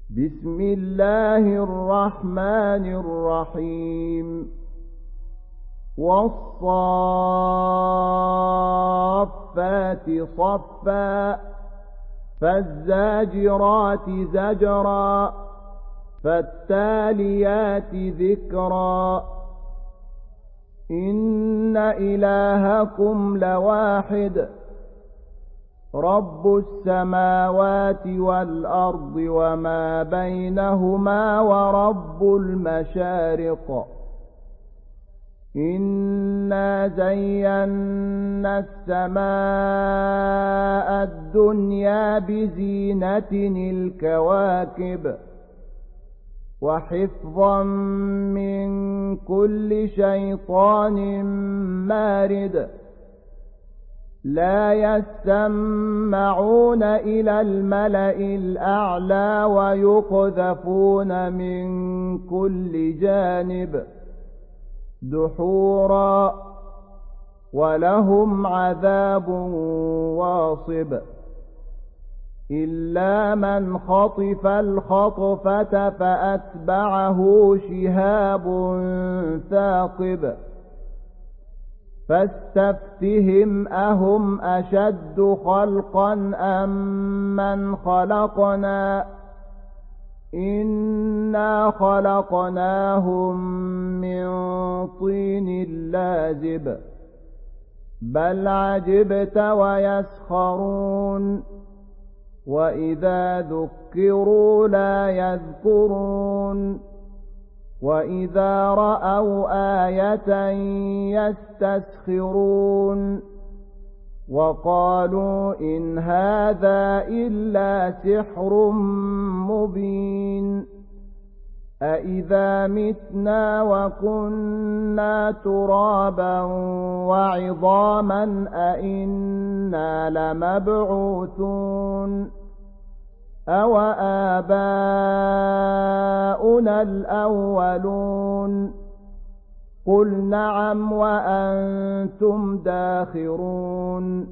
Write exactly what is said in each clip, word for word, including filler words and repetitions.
بسم الله الرحمن الرحيم والصافات صفا فالزاجرات زجرا فالتاليات ذكرا إن إلهكم لواحد رب السماوات والأرض وما بينهما ورب المشارق إنا زينا السماء الدنيا بزينة الكواكب وحفظا من كل شيطان مارد لا يسمعون إلى الملأ الأعلى ويقذفون من كل جانب دحورا ولهم عذاب واصب إلا من خطف الخطفة فأتبعه شهاب ثاقب فاستفتهم أهم أشد خلقا أم من خلقنا إنا خلقناهم من طين لازب بل عجبت ويسخرون وإذا ذكروا لا يذكرون وإذا رأوا آية يستسخرون وقالوا إن هذا إلا سحر مبين أإذا متنا وكنا ترابا وعظاما أإنا لمبعوثون أو آباؤنا الأولون قل نعم وأنتم داخرون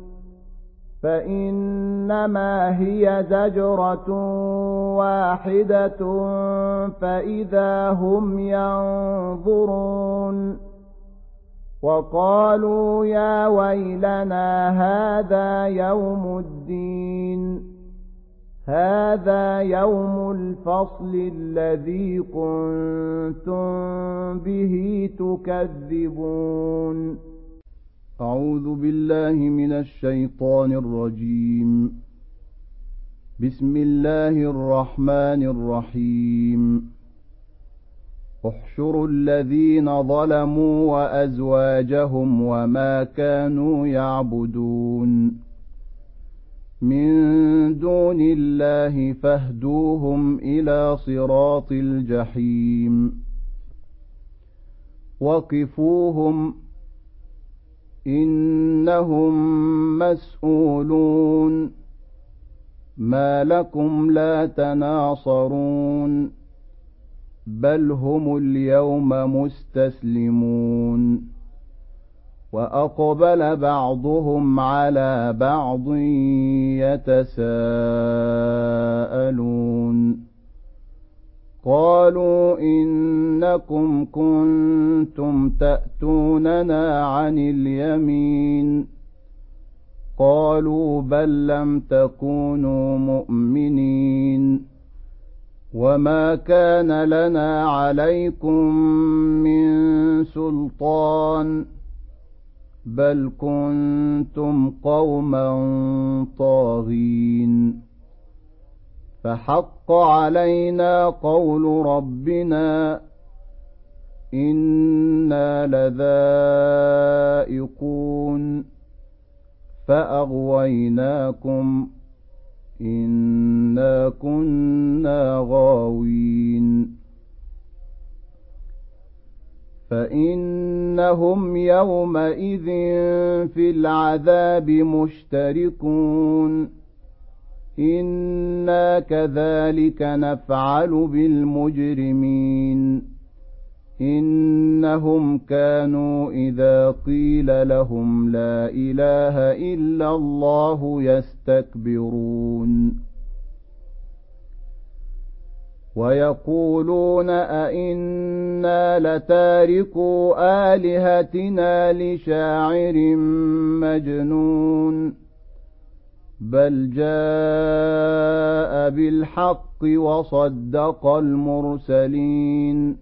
فإنما هي زجرة واحدة فإذا هم ينظرون وقالوا يا ويلنا هذا يوم الدين هذا يوم الفصل الذي كنتم به تكذبون. أعوذ بالله من الشيطان الرجيم. بسم الله الرحمن الرحيم. احشروا الذين ظلموا وأزواجهم وما كانوا يعبدون من دون الله فاهدوهم إلى صراط الجحيم وقفوهم إنهم مسؤولون ما لكم لا تناصرون بل هم اليوم مستسلمون وأقبل بعضهم على بعض يتساءلون قالوا إنكم كنتم تأتوننا عن اليمين قالوا بل لم تكونوا مؤمنين وما كان لنا عليكم من سلطان بل كنتم قوما طاغين فحق علينا قول ربنا إنا لذائقون فأغويناكم إنا كنا غاوين فإنهم يومئذ في العذاب مشتركون إنا كذلك نفعل بالمجرمين إنهم كانوا إذا قيل لهم لا إله إلا الله يستكبرون ويقولون أئنا لتاركو آلهتنا لشاعر مجنون بل جاء بالحق وصدق المرسلين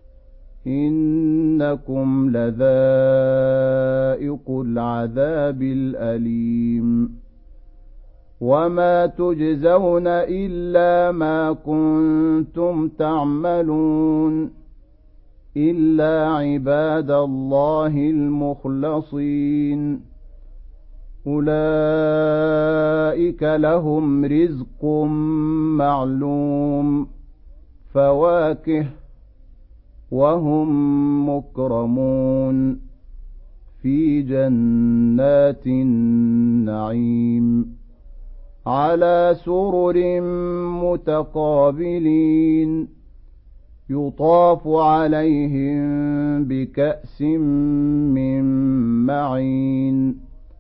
إنكم لذائق العذاب الأليم وما تجزون إلا ما كنتم تعملون إلا عباد الله المخلصين أولئك لهم رزق معلوم فواكه وهم مكرمون في جنات النعيم على سرر متقابلين يطاف عليهم بكأس من معين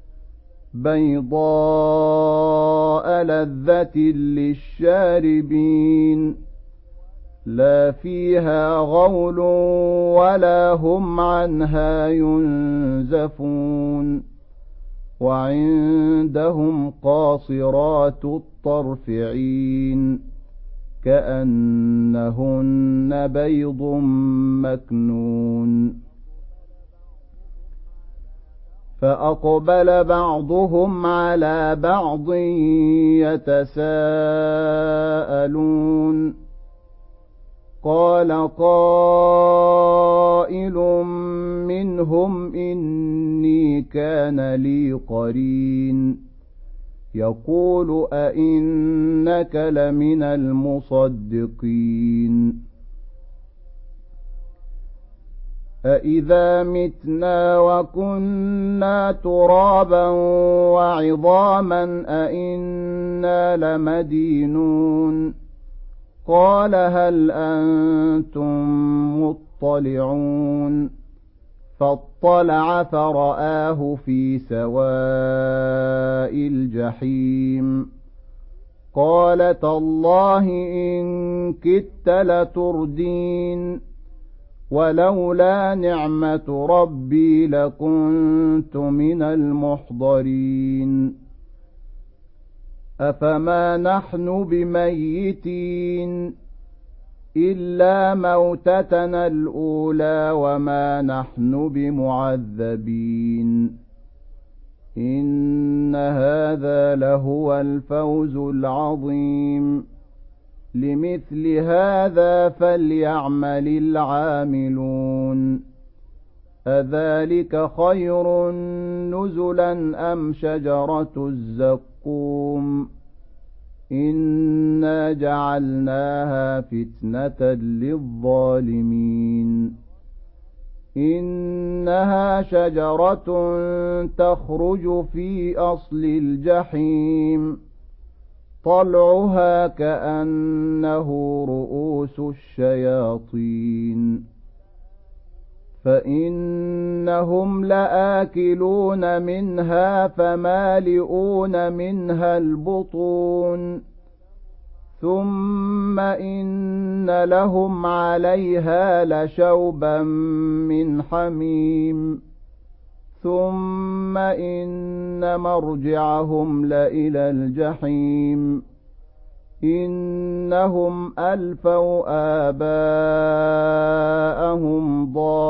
بيضاء لذة للشاربين لا فيها غول ولا هم عنها ينزفون وعندهم قاصرات الطرف عين كأنهن بيض مكنون فأقبل بعضهم على بعض يتساءلون قال قائل منهم إني كان لي قرين يقول أئنك لمن المصدقين أإذا متنا وكنا ترابا وعظاما أئنا لمدينون قال هل أنتم مطلعون فاطلع فرآه في سواء الجحيم قال تالله إن كدت لتردين ولولا نعمة ربي لكنت من المحضرين أفما نحن بميتين إلا موتتنا الأولى وما نحن بمعذبين إن هذا لهو الفوز العظيم لمثل هذا فليعمل العاملون أذلك خير نزلا أم شجرة الزقوم إنا جعلناها فتنة للظالمين إنها شجرة تخرج في أصل الجحيم طلعها كأنه رؤوس الشياطين فإنهم لآكلون منها فمالئون منها البطون ثم إن لهم عليها لشوبا من حميم ثم إن مرجعهم لإلى الجحيم إنهم ألفوا آباءهم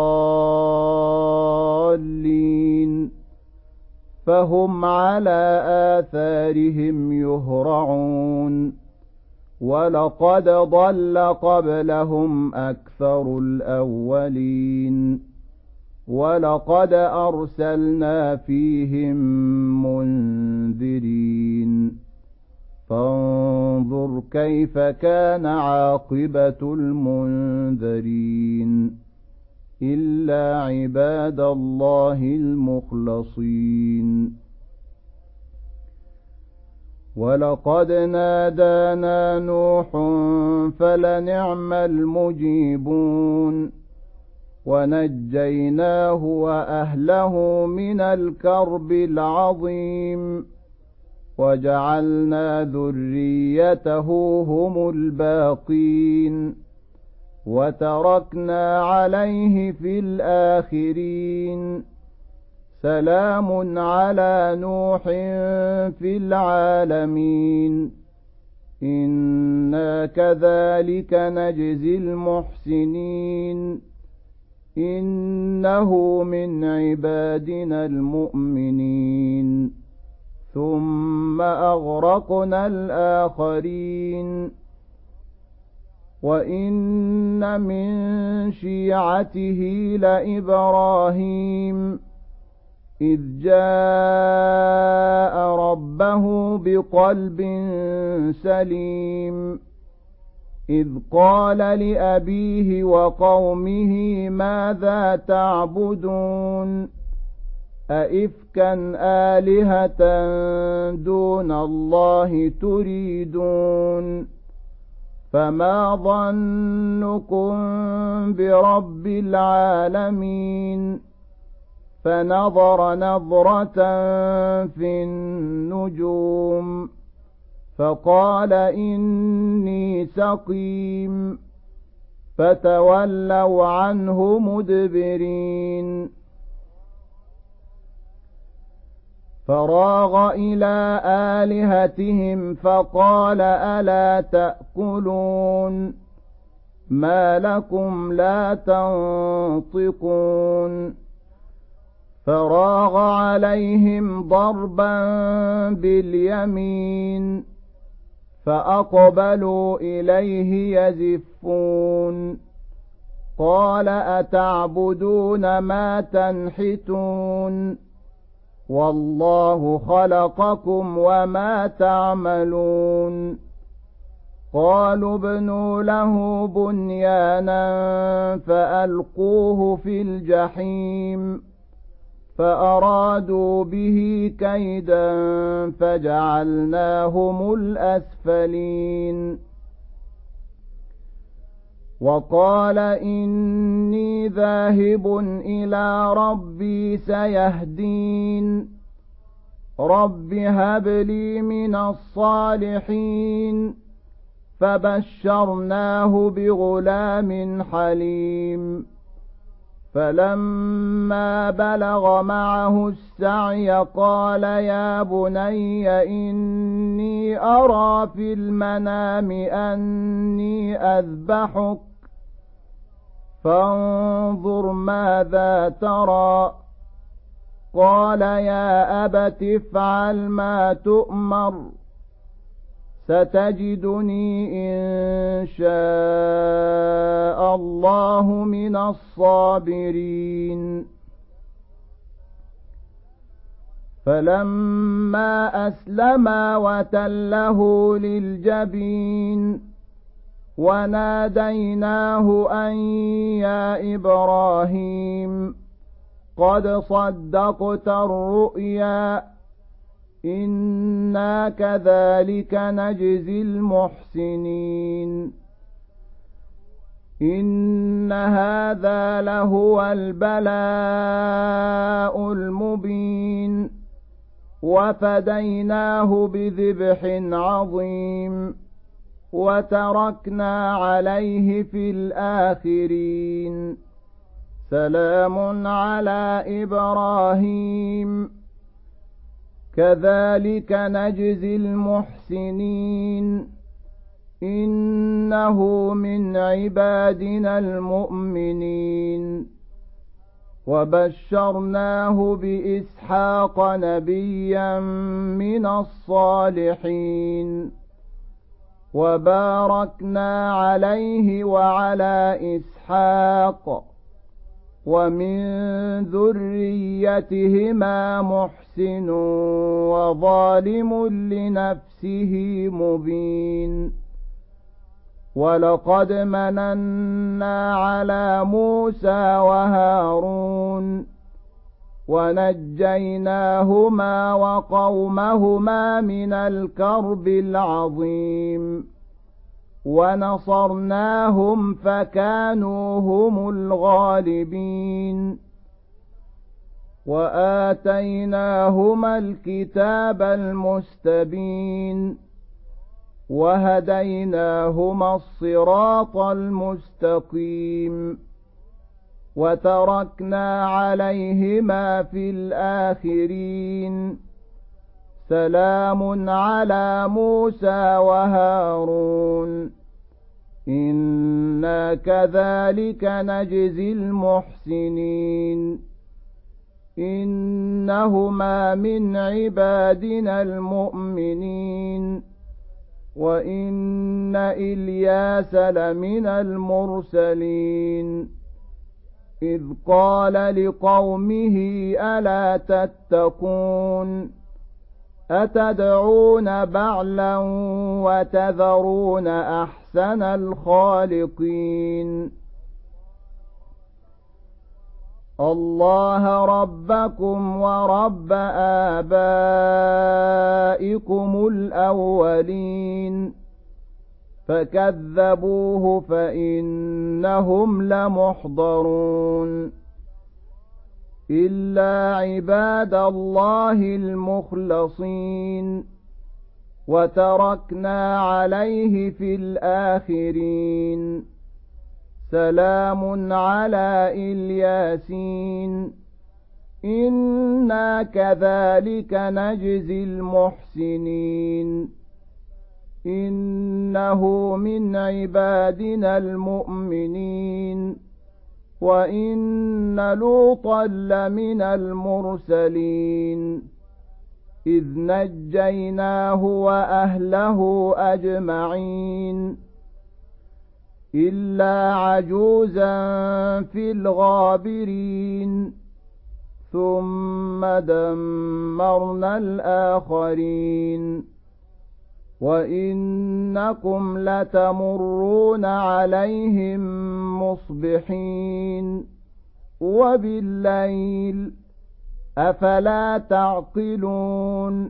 ضالين فهم على آثارهم يهرعون ولقد ضل قبلهم أكثر الأولين ولقد أرسلنا فيهم منذرين فانظر كيف كان عاقبة المنذرين إلا عباد الله المخلصين ولقد نادانا نوح فلنعم المجيبون ونجيناه وأهله من الكرب العظيم وجعلنا ذريته هم الباقين وتركنا عليه في الآخرين سلام على نوح في العالمين إنا كذلك نجزي المحسنين إنه من عبادنا المؤمنين ثم أغرقنا الآخرين وإن من شيعته لإبراهيم إذ جاء ربه بقلب سليم إذ قال لأبيه وقومه ماذا تعبدون أئفكا آلهة دون الله تريدون فما ظنكم برب العالمين فنظر نظرة في النجوم فقال إني سقيم فتولوا عنه مدبرين فراغ إلى آلهتهم فقال ألا تأكلون ما لكم لا تنطقون فراغ عليهم ضربا باليمين فأقبلوا إليه يزفون قال أتعبدون ما تنحتون والله خلقكم وما تعملون قالوا ابنوا له بنيانا فألقوه في الجحيم فأرادوا به كيدا فجعلناهم الأسفلين وقال إني ذاهب إلى ربي سيهدين رب هب لي من الصالحين فبشرناه بغلام حليم فلما بلغ معه السعي قال يا بني إني أرى في المنام أني أذبحك فانظر ماذا ترى قال يا أبت افعل ما تؤمر ستجدني إن شاء الله من الصابرين فلما أسلما وتله للجبين وناديناه أن يا إبراهيم قد صدقت الرؤيا إنا كذلك نجزي المحسنين إن هذا لهو البلاء المبين وفديناه بذبح عظيم وتركنا عليه في الآخرين سلام على إبراهيم كذلك نجزي المحسنين إنه من عبادنا المؤمنين وبشرناه بإسحاق نبيا من الصالحين وباركنا عليه وعلى إسحاق ومن ذريتهما محسن وظالم لنفسه مبين ولقد مننا على موسى وهارون ونجيناهما وقومهما من الكرب العظيم ونصرناهم فكانوا هم الغالبين وآتيناهما الكتاب المستبين وهديناهما الصراط المستقيم وتركنا عليهما في الآخرين سلام على موسى وهارون إنا كذلك نجزي المحسنين إنهما من عبادنا المؤمنين وإن إلياس لمن المرسلين إذ قال لقومه ألا تتقون أتدعون بعلا وتذرون أحسن الخالقين الله ربكم ورب آبائكم الأولين فكذبوه فإنهم لمحضرون إلا عباد الله المخلصين وتركنا عليه في الآخرين سلام على الياسين إنا كذلك نجزي المحسنين إنه من عبادنا المؤمنين وإن لوطا لمن المرسلين إذ نجيناه وأهله أجمعين إلا عجوزا في الغابرين ثم دمرنا الآخرين وإنكم لتمرون عليهم مصبحين وبالليل أفلا تعقلون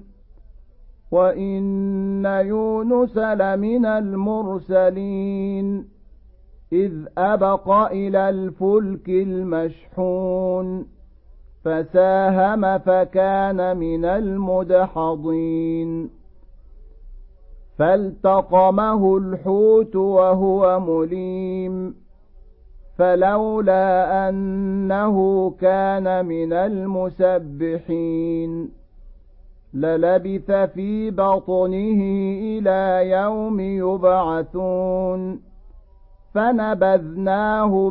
وإن يونس لمن المرسلين إذ أبق إلى الفلك المشحون فساهم فكان من المدحضين فالتقمه الحوت وهو مليم فلولا أنه كان من المسبحين للبث في بطنه إلى يوم يبعثون فنبذناه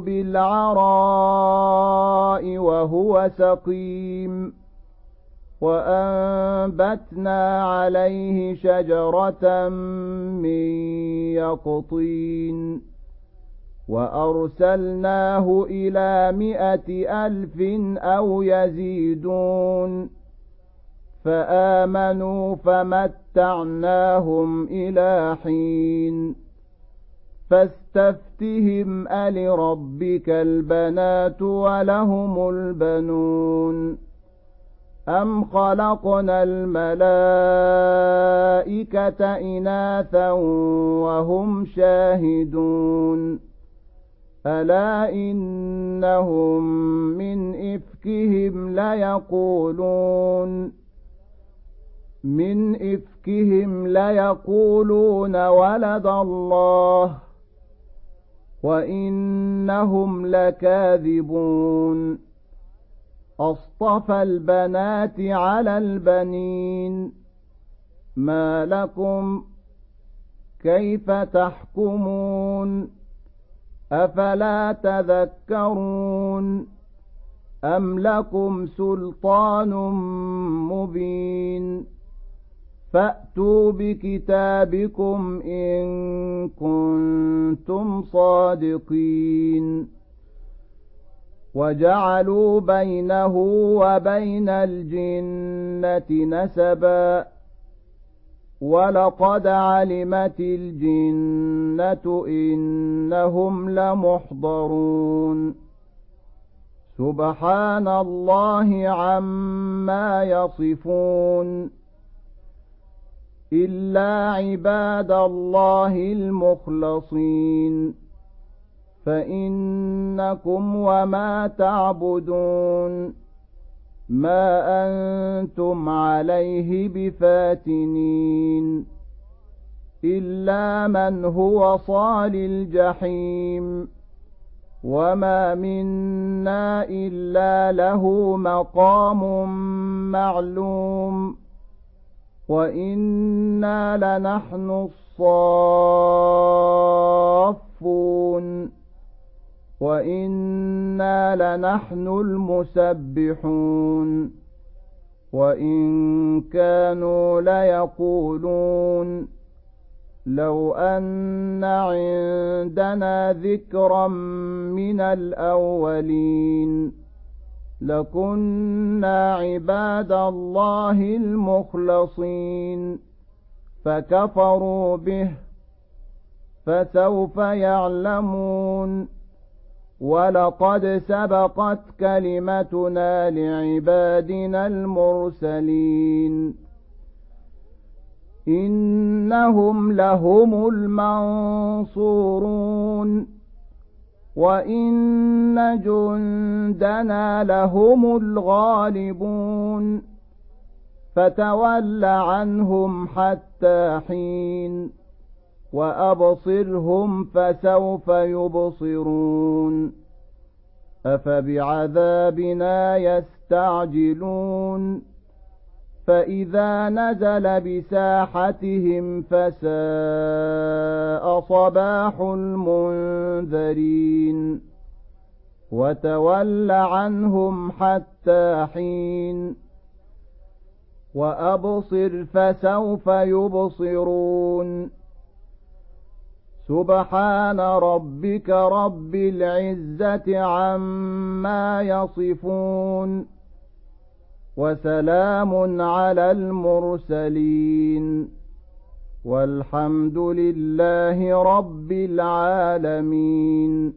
بالعراء وهو سقيم وأنبتنا عليه شجرة من يقطين وأرسلناه إلى مائة ألف أو يزيدون فآمنوا فمتعناهم إلى حين فاستفتهم ألربك البنات ولهم البنون أم خلقنا الملائكة إناثا وهم شاهدون ألا إنهم من إفكهم ليقولون من إفكهم ليقولون ولد الله وإنهم لكاذبون أصطفى البنات على البنين ما لكم كيف تحكمون أفلا تذكرون أم لكم سلطان مبين فأتوا بكتابكم إن كنتم صادقين وجعلوا بينه وبين الجنة نسبا ولقد علمت الجنة إنهم لمحضرون سبحان الله عما يصفون إلا عباد الله المخلصين فإنكم وما تعبدون ما أنتم عليه بفاتنين إلا من هو صال الجحيم وما منا إلا له مقام معلوم وإنا لنحن الصافون وإنا لنحن المسبحون وإن كانوا ليقولون لو أن عندنا ذكرا من الأولين لكنا عباد الله المخلصين فكفروا به فسوف يعلمون ولقد سبقت كلمتنا لعبادنا المرسلين إنهم لهم المنصورون وإن جندنا لهم الغالبون فتول عنهم حتى حين وأبصرهم فسوف يبصرون أفبعذابنا يستعجلون فإذا نزل بساحتهم فساء صباح المنذرين وتول عنهم حتى حين وأبصر فسوف يبصرون سبحان ربك رب العزة عما يصفون وسلام على المرسلين والحمد لله رب العالمين.